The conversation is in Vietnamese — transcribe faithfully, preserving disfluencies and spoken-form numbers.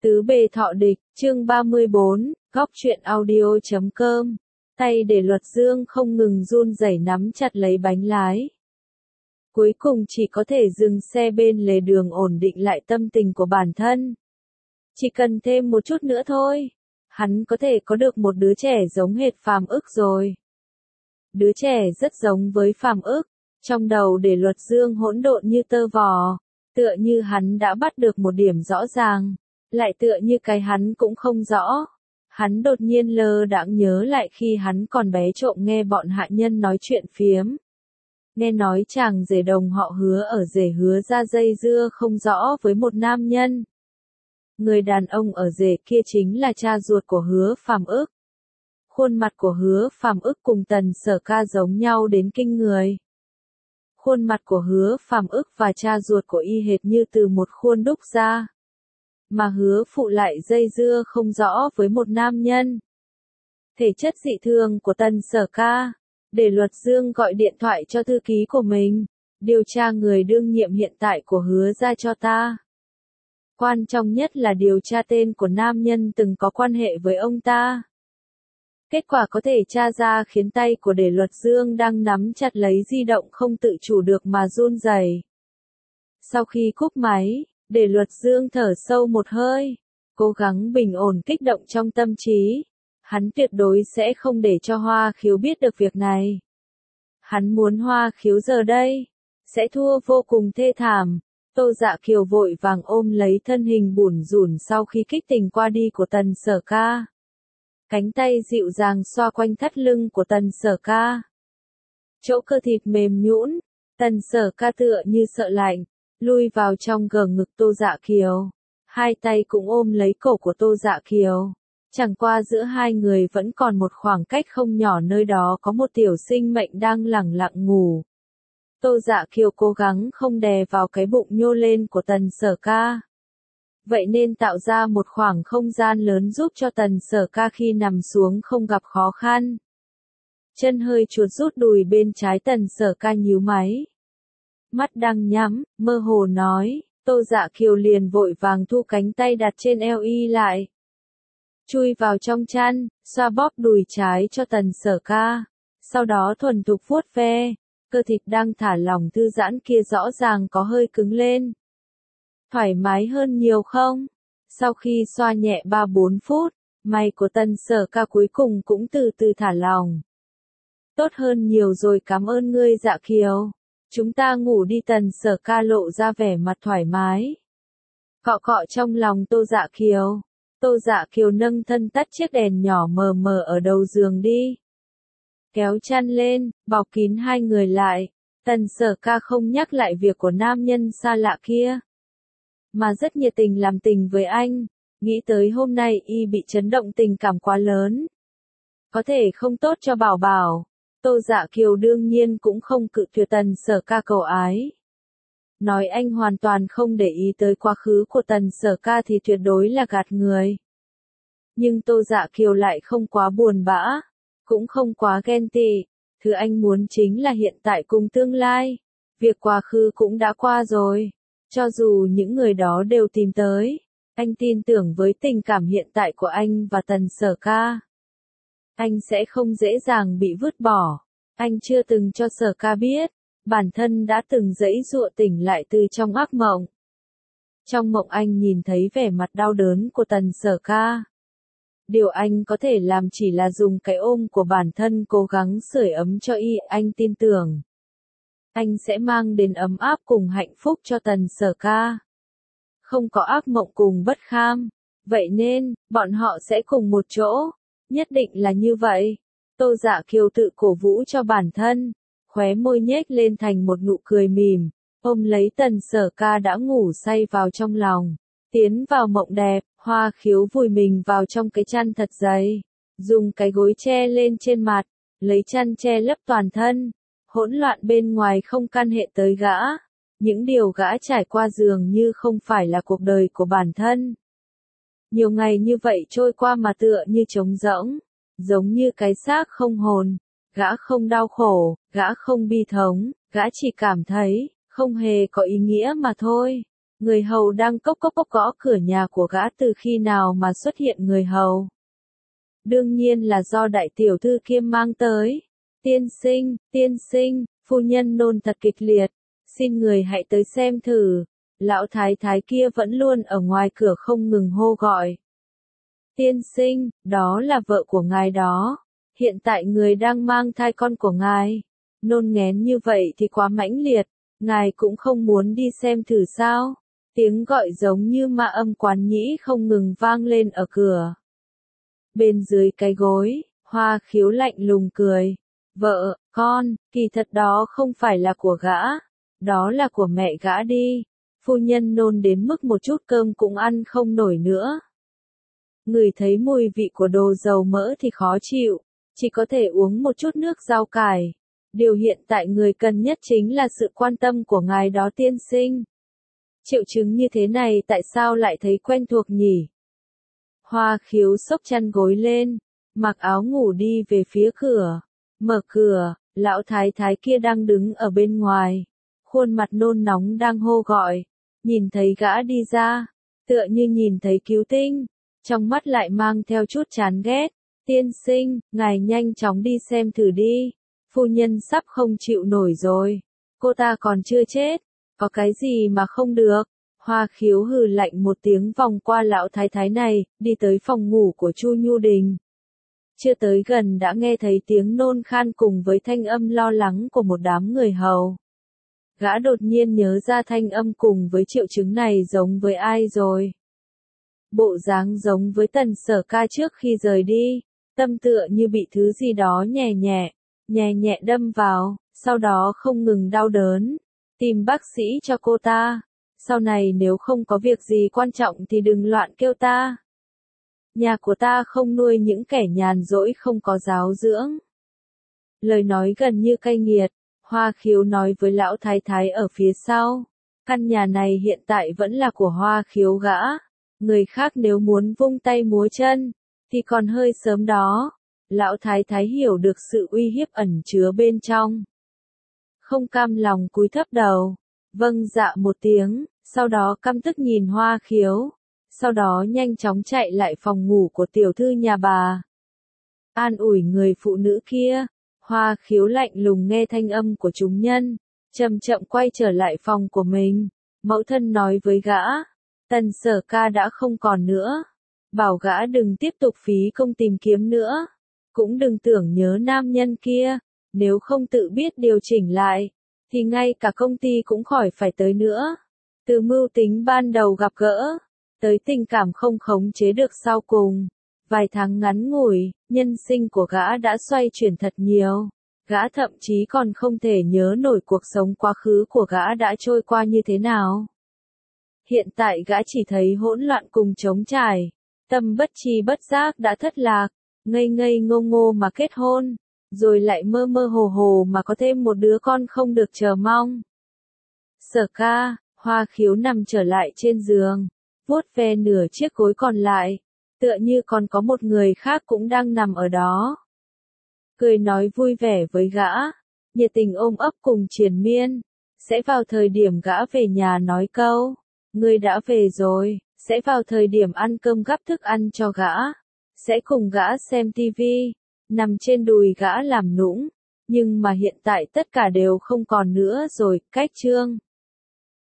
Tứ bề thọ địch, chương ba mươi bốn, góc truyện audio chấm com. Tay để Luật Dương không ngừng run rẩy nắm chặt lấy bánh lái. Cuối cùng chỉ có thể dừng xe bên lề đường ổn định lại tâm tình của bản thân. Chỉ cần thêm một chút nữa thôi, hắn có thể có được một đứa trẻ giống hệt Phàm Ức rồi. Đứa trẻ rất giống với Phàm Ức, trong đầu để Luật Dương hỗn độn như tơ vò, tựa như hắn đã bắt được một điểm rõ ràng, lại tựa như cái hắn cũng không rõ. Hắn đột nhiên lơ đãng nhớ lại khi hắn còn bé trộm nghe bọn hạ nhân nói chuyện phiếm. Nghe nói chàng rể đồng họ Hứa ở rể Hứa ra dây dưa không rõ với một nam nhân. Người đàn ông ở rể kia chính là cha ruột của Hứa Phàm Ức. Khuôn mặt của Hứa Phàm Ức cùng Tần Sở Ca giống nhau đến kinh người. Khuôn mặt của Hứa Phàm Ức và cha ruột của y hệt như từ một khuôn đúc ra. Mà Hứa phụ lại dây dưa không rõ với một nam nhân. Thể chất dị thường của Tần Sở Ca, để Luật Dương gọi điện thoại cho thư ký của mình, điều tra người đương nhiệm hiện tại của Hứa ra cho ta. Quan trọng nhất là điều tra tên của nam nhân từng có quan hệ với ông ta. Kết quả có thể tra ra khiến tay của để Luật Dương đang nắm chặt lấy di động không tự chủ được mà run rẩy. Sau khi cúp máy, để Luật Dương thở sâu một hơi, cố gắng bình ổn kích động trong tâm trí. Hắn tuyệt đối sẽ không để cho Hoa Khiếu biết được việc này. Hắn muốn Hoa Khiếu giờ đây sẽ thua vô cùng thê thảm. Tô Dạ Kiều vội vàng ôm lấy thân hình bủn rủn sau khi kích tình qua đi của Tần Sở Ca. Cánh tay dịu dàng xoa quanh thắt lưng của Tần Sở Ca. Chỗ cơ thịt mềm nhũn, Tần Sở Ca tựa như sợ lạnh, lui vào trong gờ ngực Tô Dạ Kiều. Hai tay cũng ôm lấy cổ của Tô Dạ Kiều. Chẳng qua giữa hai người vẫn còn một khoảng cách không nhỏ, nơi đó có một tiểu sinh mệnh đang lẳng lặng ngủ. Tô Dạ Kiều cố gắng không đè vào cái bụng nhô lên của Tần Sở Ca. Vậy nên tạo ra một khoảng không gian lớn giúp cho Tần Sở Ca khi nằm xuống không gặp khó khăn. Chân hơi chuột rút đùi bên trái, Tần Sở Ca nhíu máy. Mắt đang nhắm, mơ hồ nói, Tô Dạ Kiều liền vội vàng thu cánh tay đặt trên eo y lại. Chui vào trong chăn, xoa bóp đùi trái cho Tần Sở Ca. Sau đó thuần thục vuốt ve, cơ thịt đang thả lỏng thư giãn kia rõ ràng có hơi cứng lên. Thoải mái hơn nhiều không? Sau khi xoa nhẹ ba bốn phút, mày của Tần Sở Ca cuối cùng cũng từ từ thả lỏng. Tốt hơn nhiều rồi, cảm ơn ngươi Dạ Kiều. Chúng ta ngủ đi. Tần Sở Ca lộ ra vẻ mặt thoải mái. Cọ cọ trong lòng Tô Dạ Kiều. Tô Dạ Kiều nâng thân tắt chiếc đèn nhỏ mờ mờ ở đầu giường đi. Kéo chăn lên, bọc kín hai người lại. Tần Sở Ca không nhắc lại việc của nam nhân xa lạ kia, mà rất nhiệt tình làm tình với anh. Nghĩ tới hôm nay y bị chấn động tình cảm quá lớn, có thể không tốt cho Bảo Bảo. Tô Dạ Kiều đương nhiên cũng không cự tuyệt Tần Sở Ca cầu ái. Nói anh hoàn toàn không để ý tới quá khứ của Tần Sở Ca thì tuyệt đối là gạt người. Nhưng Tô Dạ Kiều lại không quá buồn bã, cũng không quá ghen tị. Thứ anh muốn chính là hiện tại cùng tương lai. Việc quá khứ cũng đã qua rồi. Cho dù những người đó đều tìm tới, anh tin tưởng với tình cảm hiện tại của anh và Tần Sở Ca, anh sẽ không dễ dàng bị vứt bỏ. Anh chưa từng cho Sở Ca biết, bản thân đã từng giãy giụa tỉnh lại từ trong ác mộng. Trong mộng anh nhìn thấy vẻ mặt đau đớn của Tần Sở Ca. Điều anh có thể làm chỉ là dùng cái ôm của bản thân cố gắng sưởi ấm cho y. Anh tin tưởng anh sẽ mang đến ấm áp cùng hạnh phúc cho Tần Sở Ca. Không có ác mộng cùng bất kham. Vậy nên, bọn họ sẽ cùng một chỗ. Nhất định là như vậy. Tô Dạ Kiều tự cổ vũ cho bản thân. Khóe môi nhếch lên thành một nụ cười mỉm. Ôm lấy Tần Sở Ca đã ngủ say vào trong lòng. Tiến vào mộng đẹp, Hoa Khiếu vùi mình vào trong cái chăn thật dày. Dùng cái gối che lên trên mặt. Lấy chăn che lấp toàn thân. Hỗn loạn bên ngoài không can hệ tới gã. Những điều gã trải qua dường như không phải là cuộc đời của bản thân. Nhiều ngày như vậy trôi qua mà tựa như trống rỗng. Giống như cái xác không hồn. Gã không đau khổ, gã không bi thống, gã chỉ cảm thấy không hề có ý nghĩa mà thôi. Người hầu đang cốc cốc cốc gõ cửa nhà của gã. Từ khi nào mà xuất hiện người hầu? Đương nhiên là do đại tiểu thư kia mang tới. Tiên sinh, tiên sinh, phu nhân nôn thật kịch liệt, xin người hãy tới xem thử. Lão thái thái kia vẫn luôn ở ngoài cửa không ngừng hô gọi. Tiên sinh, đó là vợ của ngài đó. Hiện tại người đang mang thai con của ngài. Nôn nghén như vậy thì quá mãnh liệt, ngài cũng không muốn đi xem thử sao? Tiếng gọi giống như ma âm quán nhĩ không ngừng vang lên ở cửa. Bên dưới cái gối, Hoa Khiếu lạnh lùng cười. Vợ, con, kỳ thật đó không phải là của gã, đó là của mẹ gã đi. Phu nhân nôn đến mức một chút cơm cũng ăn không nổi nữa. Người thấy mùi vị của đồ dầu mỡ thì khó chịu, chỉ có thể uống một chút nước rau cải. Điều hiện tại người cần nhất chính là sự quan tâm của ngài đó tiên sinh. Triệu chứng như thế này tại sao lại thấy quen thuộc nhỉ? Hoa Khiếu xốc chăn gối lên, mặc áo ngủ đi về phía cửa. Mở cửa, lão thái thái kia đang đứng ở bên ngoài. Khuôn mặt nôn nóng đang hô gọi. Nhìn thấy gã đi ra, tựa như nhìn thấy cứu tinh. Trong mắt lại mang theo chút chán ghét. Tiên sinh, ngài nhanh chóng đi xem thử đi. Phu nhân sắp không chịu nổi rồi. Cô ta còn chưa chết. Có cái gì mà không được? Hoa Khiếu hừ lạnh một tiếng vòng qua lão thái thái này, đi tới phòng ngủ của Chu Nhu Đình. Chưa tới gần đã nghe thấy tiếng nôn khan cùng với thanh âm lo lắng của một đám người hầu. Gã đột nhiên nhớ ra thanh âm cùng với triệu chứng này giống với ai rồi. Bộ dáng giống với Tần Sở Ca trước khi rời đi, tâm tựa như bị thứ gì đó nhẹ nhẹ, nhẹ nhẹ đâm vào, sau đó không ngừng đau đớn. Tìm bác sĩ cho cô ta. Sau này nếu không có việc gì quan trọng thì đừng loạn kêu ta. Nhà của ta không nuôi những kẻ nhàn rỗi không có giáo dưỡng. Lời nói gần như cay nghiệt, Hoa Khiếu nói với lão thái thái ở phía sau. Căn nhà này hiện tại vẫn là của Hoa Khiếu gã. Người khác nếu muốn vung tay múa chân, thì còn hơi sớm đó. Lão thái thái hiểu được sự uy hiếp ẩn chứa bên trong. Không cam lòng cúi thấp đầu. Vâng dạ một tiếng, sau đó căm tức nhìn Hoa Khiếu. Sau đó nhanh chóng chạy lại phòng ngủ của tiểu thư nhà bà. An ủi người phụ nữ kia. Hoa Khiếu lạnh lùng nghe thanh âm của chúng nhân, chậm chậm quay trở lại phòng của mình. Mẫu thân nói với gã, Tần Sở Ca đã không còn nữa. Bảo gã đừng tiếp tục phí công tìm kiếm nữa. Cũng đừng tưởng nhớ nam nhân kia, nếu không tự biết điều chỉnh lại, thì ngay cả công ty cũng khỏi phải tới nữa. Từ mưu tính ban đầu gặp gỡ, tới tình cảm không khống chế được sau cùng. Vài tháng ngắn ngủi, nhân sinh của gã đã xoay chuyển thật nhiều. Gã thậm chí còn không thể nhớ nổi cuộc sống quá khứ của gã đã trôi qua như thế nào. Hiện tại gã chỉ thấy hỗn loạn cùng trống trải. Tâm bất tri bất giác đã thất lạc, ngây ngây ngô ngô mà kết hôn, rồi lại mơ mơ hồ hồ mà có thêm một đứa con không được chờ mong. Sở Ca, Hoa Khiếu nằm trở lại trên giường, vuốt ve nửa chiếc gối còn lại, tựa như còn có một người khác cũng đang nằm ở đó. Cười nói vui vẻ với gã, nhiệt tình ôm ấp cùng triền miên, sẽ vào thời điểm gã về nhà nói câu, ngươi đã về rồi, sẽ vào thời điểm ăn cơm gắp thức ăn cho gã, sẽ cùng gã xem tivi, nằm trên đùi gã làm nũng, nhưng mà hiện tại tất cả đều không còn nữa rồi, cách chương.